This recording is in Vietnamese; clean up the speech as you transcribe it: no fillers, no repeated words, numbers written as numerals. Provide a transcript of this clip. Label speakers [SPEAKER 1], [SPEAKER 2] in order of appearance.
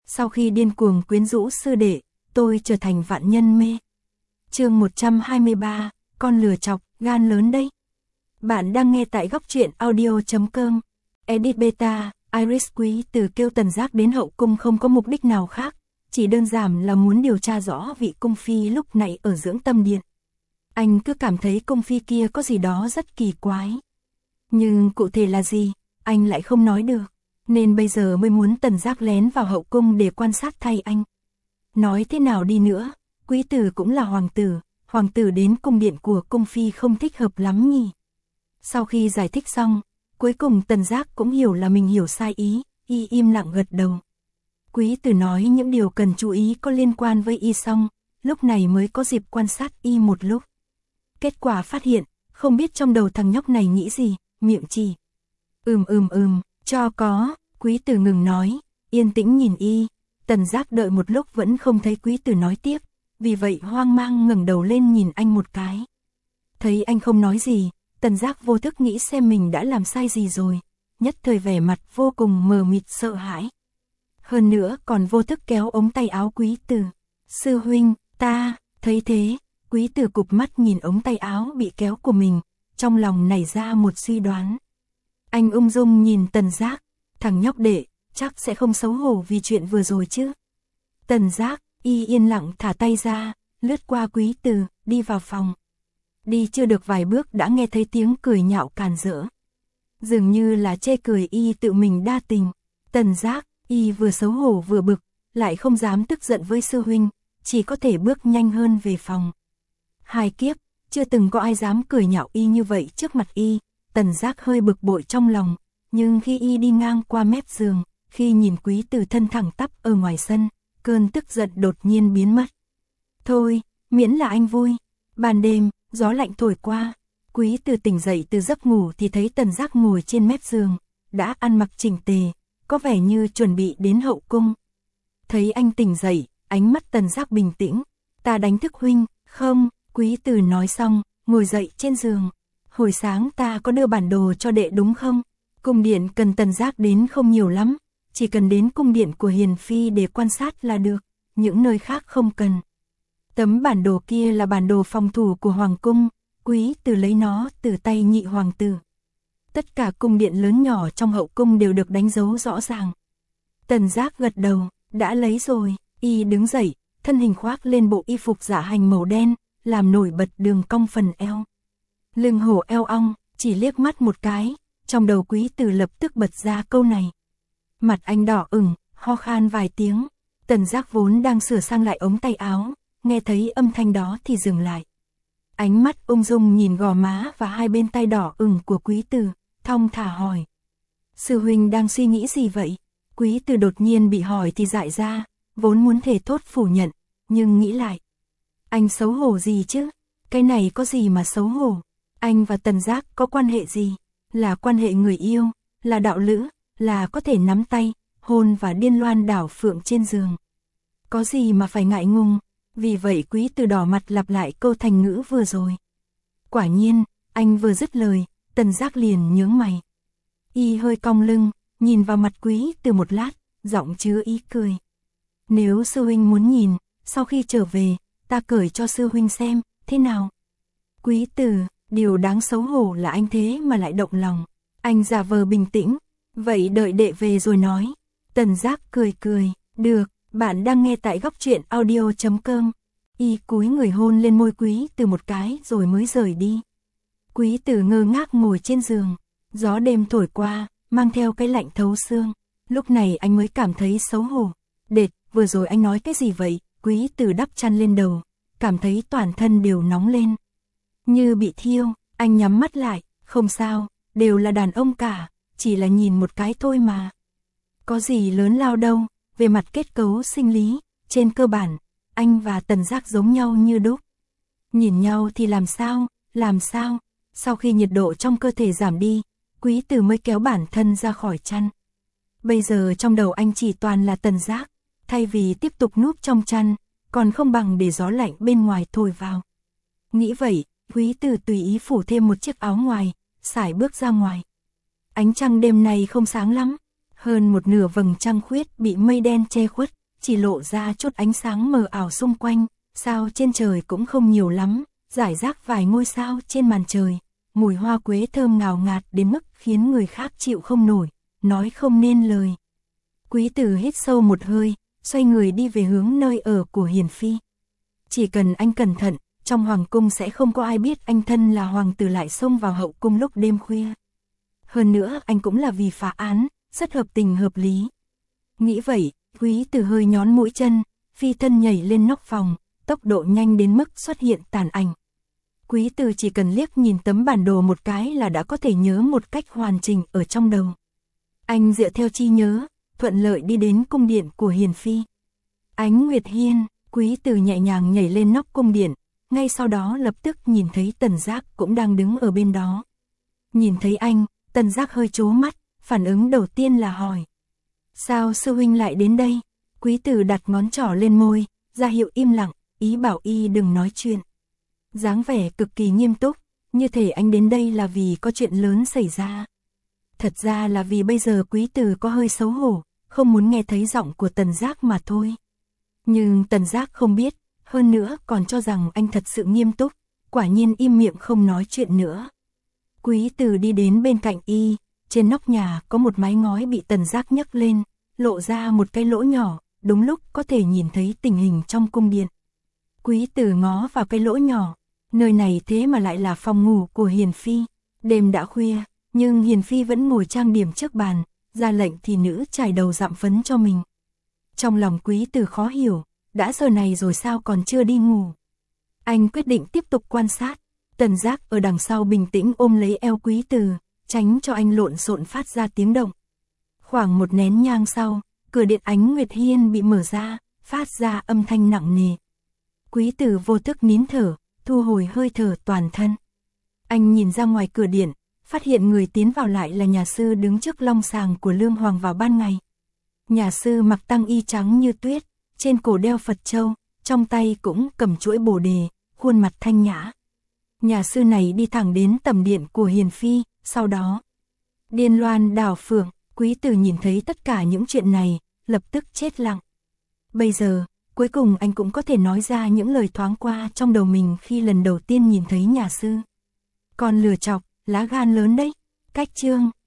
[SPEAKER 1] Sau khi điên cuồng quyến rũ sư đệ, tôi trở thành vạn nhân mê. Chương 123, con lừa chọc, gan lớn đây. Bạn đang nghe tại góc truyện audio.com. Edit Beta, Iris Quý Từ kêu Tần Giác đến hậu cung không có mục đích nào khác, chỉ đơn giản là muốn điều tra rõ vị cung phi lúc này ở dưỡng tâm điện. Anh cứ cảm thấy cung phi kia có gì đó rất kỳ quái. Nhưng cụ thể là gì, anh lại không nói được, nên bây giờ mới muốn Tần Giác lén vào hậu cung để quan sát thay anh. Nói thế nào đi nữa, Quý Tử cũng là hoàng tử đến cung điện của cung phi không thích hợp lắm nhỉ. Sau khi giải thích xong, cuối cùng Tần Giác cũng hiểu là mình hiểu sai ý, y im lặng gật đầu. Quý Tử nói những điều cần chú ý có liên quan với y xong, lúc này mới có dịp quan sát y một lúc. Kết quả phát hiện, không biết trong đầu thằng nhóc này nghĩ gì, miệng chỉ. Cho có, Quý Tử ngừng nói, yên tĩnh nhìn y. Tần Giác đợi một lúc vẫn không thấy Quý Tử nói tiếp, vì vậy hoang mang ngẩng đầu lên nhìn anh một cái. Thấy anh không nói gì, Tần Giác vô thức nghĩ xem mình đã làm sai gì rồi, nhất thời vẻ mặt vô cùng mờ mịt sợ hãi. Hơn nữa còn vô thức kéo ống tay áo Quý Tử. Sư huynh, ta, thấy thế, Quý Tử cụp mắt nhìn ống tay áo bị kéo của mình, trong lòng nảy ra một suy đoán. Anh ung dung nhìn Tần Giác, thằng nhóc đệ, chắc sẽ không xấu hổ vì chuyện vừa rồi chứ. Tần Giác, y yên lặng thả tay ra, lướt qua Quý Tử, đi vào phòng. Đi chưa được vài bước đã nghe thấy tiếng cười nhạo càn rỡ. Dường như là chê cười y tự mình đa tình. Tần Giác, y vừa xấu hổ vừa bực, lại không dám tức giận với sư huynh, chỉ có thể bước nhanh hơn về phòng. Hai kiếp, chưa từng có ai dám cười nhạo y như vậy trước mặt y. Tần Giác hơi bực bội trong lòng, nhưng khi y đi ngang qua mép giường, khi nhìn Quý Tử thân thẳng tắp ở ngoài sân, cơn tức giận đột nhiên biến mất. Thôi, miễn là anh vui. Ban đêm, gió lạnh thổi qua, Quý Tử tỉnh dậy từ giấc ngủ thì thấy Tần Giác ngồi trên mép giường, đã ăn mặc chỉnh tề, có vẻ như chuẩn bị đến hậu cung. Thấy anh tỉnh dậy, ánh mắt Tần Giác bình tĩnh, ta đánh thức huynh, không, Quý Tử nói xong, ngồi dậy trên giường. Hồi sáng ta có đưa bản đồ cho đệ đúng không? Cung điện cần Tần Giác đến không nhiều lắm, chỉ cần đến cung điện của Hiền Phi để quan sát là được, những nơi khác không cần. Tấm bản đồ kia là bản đồ phòng thủ của Hoàng cung, Quý Tử lấy nó từ tay nhị hoàng tử. Tất cả cung điện lớn nhỏ trong hậu cung đều được đánh dấu rõ ràng. Tần Giác gật đầu, đã lấy rồi, y đứng dậy, thân hình khoác lên bộ y phục dạ hành màu đen, làm nổi bật đường cong phần eo. Lưng hổ eo ong, chỉ liếc mắt một cái, trong đầu Quý Tử lập tức bật ra câu này. Mặt anh đỏ ửng, ho khan vài tiếng, Tần Giác vốn đang sửa sang lại ống tay áo, nghe thấy âm thanh đó thì dừng lại. Ánh mắt ung dung nhìn gò má và hai bên tay đỏ ửng của Quý Tử, thong thả hỏi. Sư huynh đang suy nghĩ gì vậy? Quý Tử đột nhiên bị hỏi thì dại ra, vốn muốn thề thốt phủ nhận, nhưng nghĩ lại. Anh xấu hổ gì chứ? Cái này có gì mà xấu hổ? Anh và Tần Giác có quan hệ gì? Là quan hệ người yêu, là đạo lữ, là có thể nắm tay, hôn và điên loan đảo phượng trên giường. Có gì mà phải ngại ngùng? Vì vậy Quý Tử đỏ mặt lặp lại câu thành ngữ vừa rồi. Quả nhiên, anh vừa dứt lời, Tần Giác liền nhướng mày. Y hơi cong lưng, nhìn vào mặt Quý Tử một lát, giọng chứa ý cười. Nếu sư huynh muốn nhìn, sau khi trở về, ta cởi cho sư huynh xem, thế nào? Quý Tử, điều đáng xấu hổ là anh thế mà lại động lòng. Anh giả vờ bình tĩnh, vậy đợi đệ về rồi nói. Tần Giác cười cười, được, bạn đang nghe tại góc truyện audio.com. Y cúi người hôn lên môi Quý Tử một cái rồi mới rời đi. Quý Tử ngơ ngác ngồi trên giường, gió đêm thổi qua, mang theo cái lạnh thấu xương. Lúc này anh mới cảm thấy xấu hổ. Đệt, vừa rồi anh nói cái gì vậy? Quý Tử đắp chăn lên đầu, cảm thấy toàn thân đều nóng lên. Như bị thiêu, anh nhắm mắt lại, không sao, đều là đàn ông cả, chỉ là nhìn một cái thôi mà. Có gì lớn lao đâu, về mặt kết cấu sinh lý, trên cơ bản, anh và Tần Giác giống nhau như đúc. Nhìn nhau thì làm sao, sau khi nhiệt độ trong cơ thể giảm đi, Quý Tử mới kéo bản thân ra khỏi chăn. Bây giờ trong đầu anh chỉ toàn là Tần Giác, thay vì tiếp tục núp trong chăn, còn không bằng để gió lạnh bên ngoài thổi vào. Nghĩ vậy, Quý Tử tùy ý phủ thêm một chiếc áo ngoài, sải bước ra ngoài. Ánh trăng đêm nay không sáng lắm, hơn một nửa vầng trăng khuyết bị mây đen che khuất, chỉ lộ ra chút ánh sáng mờ ảo xung quanh, sao trên trời cũng không nhiều lắm, rải rác vài ngôi sao trên màn trời, mùi hoa quế thơm ngào ngạt đến mức khiến người khác chịu không nổi, nói không nên lời. Quý tử hít sâu một hơi, xoay người đi về hướng nơi ở của Hiền Phi. Chỉ cần anh cẩn thận, trong hoàng cung sẽ không có ai biết anh thân là hoàng tử lại xông vào hậu cung lúc đêm khuya. Hơn nữa anh cũng là vì phá án, rất hợp tình hợp lý. Nghĩ vậy, quý tử hơi nhón mũi chân, phi thân nhảy lên nóc phòng, tốc độ nhanh đến mức xuất hiện tàn ảnh. Quý tử chỉ cần liếc nhìn tấm bản đồ một cái là đã có thể nhớ một cách hoàn chỉnh ở trong đầu. Anh dựa theo trí nhớ, thuận lợi đi đến cung điện của Hiền Phi. Ánh Nguyệt Hiên, quý tử nhẹ nhàng nhảy lên nóc cung điện, ngay sau đó lập tức nhìn thấy Tần Giác cũng đang đứng ở bên đó. Nhìn thấy anh, Tần Giác hơi trố mắt, phản ứng đầu tiên là hỏi. Sao sư huynh lại đến đây? Quý tử đặt ngón trỏ lên môi, ra hiệu im lặng, ý bảo y đừng nói chuyện. Dáng vẻ cực kỳ nghiêm túc, như thể anh đến đây là vì có chuyện lớn xảy ra. Thật ra là vì bây giờ quý tử có hơi xấu hổ, không muốn nghe thấy giọng của Tần Giác mà thôi. Nhưng Tần Giác không biết, hơn nữa còn cho rằng anh thật sự nghiêm túc, quả nhiên im miệng không nói chuyện nữa. Quý tử đi đến bên cạnh y, trên nóc nhà có một mái ngói bị Tần Giác nhấc lên, lộ ra một cái lỗ nhỏ, đúng lúc có thể nhìn thấy tình hình trong cung điện. Quý tử ngó vào cái lỗ nhỏ, nơi này thế mà lại là phòng ngủ của Hiền Phi. Đêm đã khuya, nhưng Hiền Phi vẫn ngồi trang điểm trước bàn, ra lệnh thì nữ trải đầu dặm phấn cho mình. Trong lòng quý tử khó hiểu, đã giờ này rồi sao còn chưa đi ngủ. Anh quyết định tiếp tục quan sát. Tần Giác ở đằng sau bình tĩnh ôm lấy eo quý tử, tránh cho anh lộn xộn phát ra tiếng động. Khoảng một nén nhang sau, cửa điện Ánh Nguyệt Hiên bị mở ra, phát ra âm thanh nặng nề. Quý tử vô thức nín thở, thu hồi hơi thở toàn thân. Anh nhìn ra ngoài cửa điện, phát hiện người tiến vào lại là nhà sư đứng trước long sàng của Lương Hoàng vào ban ngày. Nhà sư mặc tăng y trắng như tuyết, trên cổ đeo Phật châu, trong tay cũng cầm chuỗi bồ đề, khuôn mặt thanh nhã. Nhà sư này đi thẳng đến tầm điện của Hiền Phi, sau đó điên loan đảo phượng. Quý tử nhìn thấy tất cả những chuyện này, lập tức chết lặng. Bây giờ, cuối cùng anh cũng có thể nói ra những lời thoáng qua trong đầu mình khi lần đầu tiên nhìn thấy nhà sư. Con lừa chọc, lá gan lớn đấy. Cách chương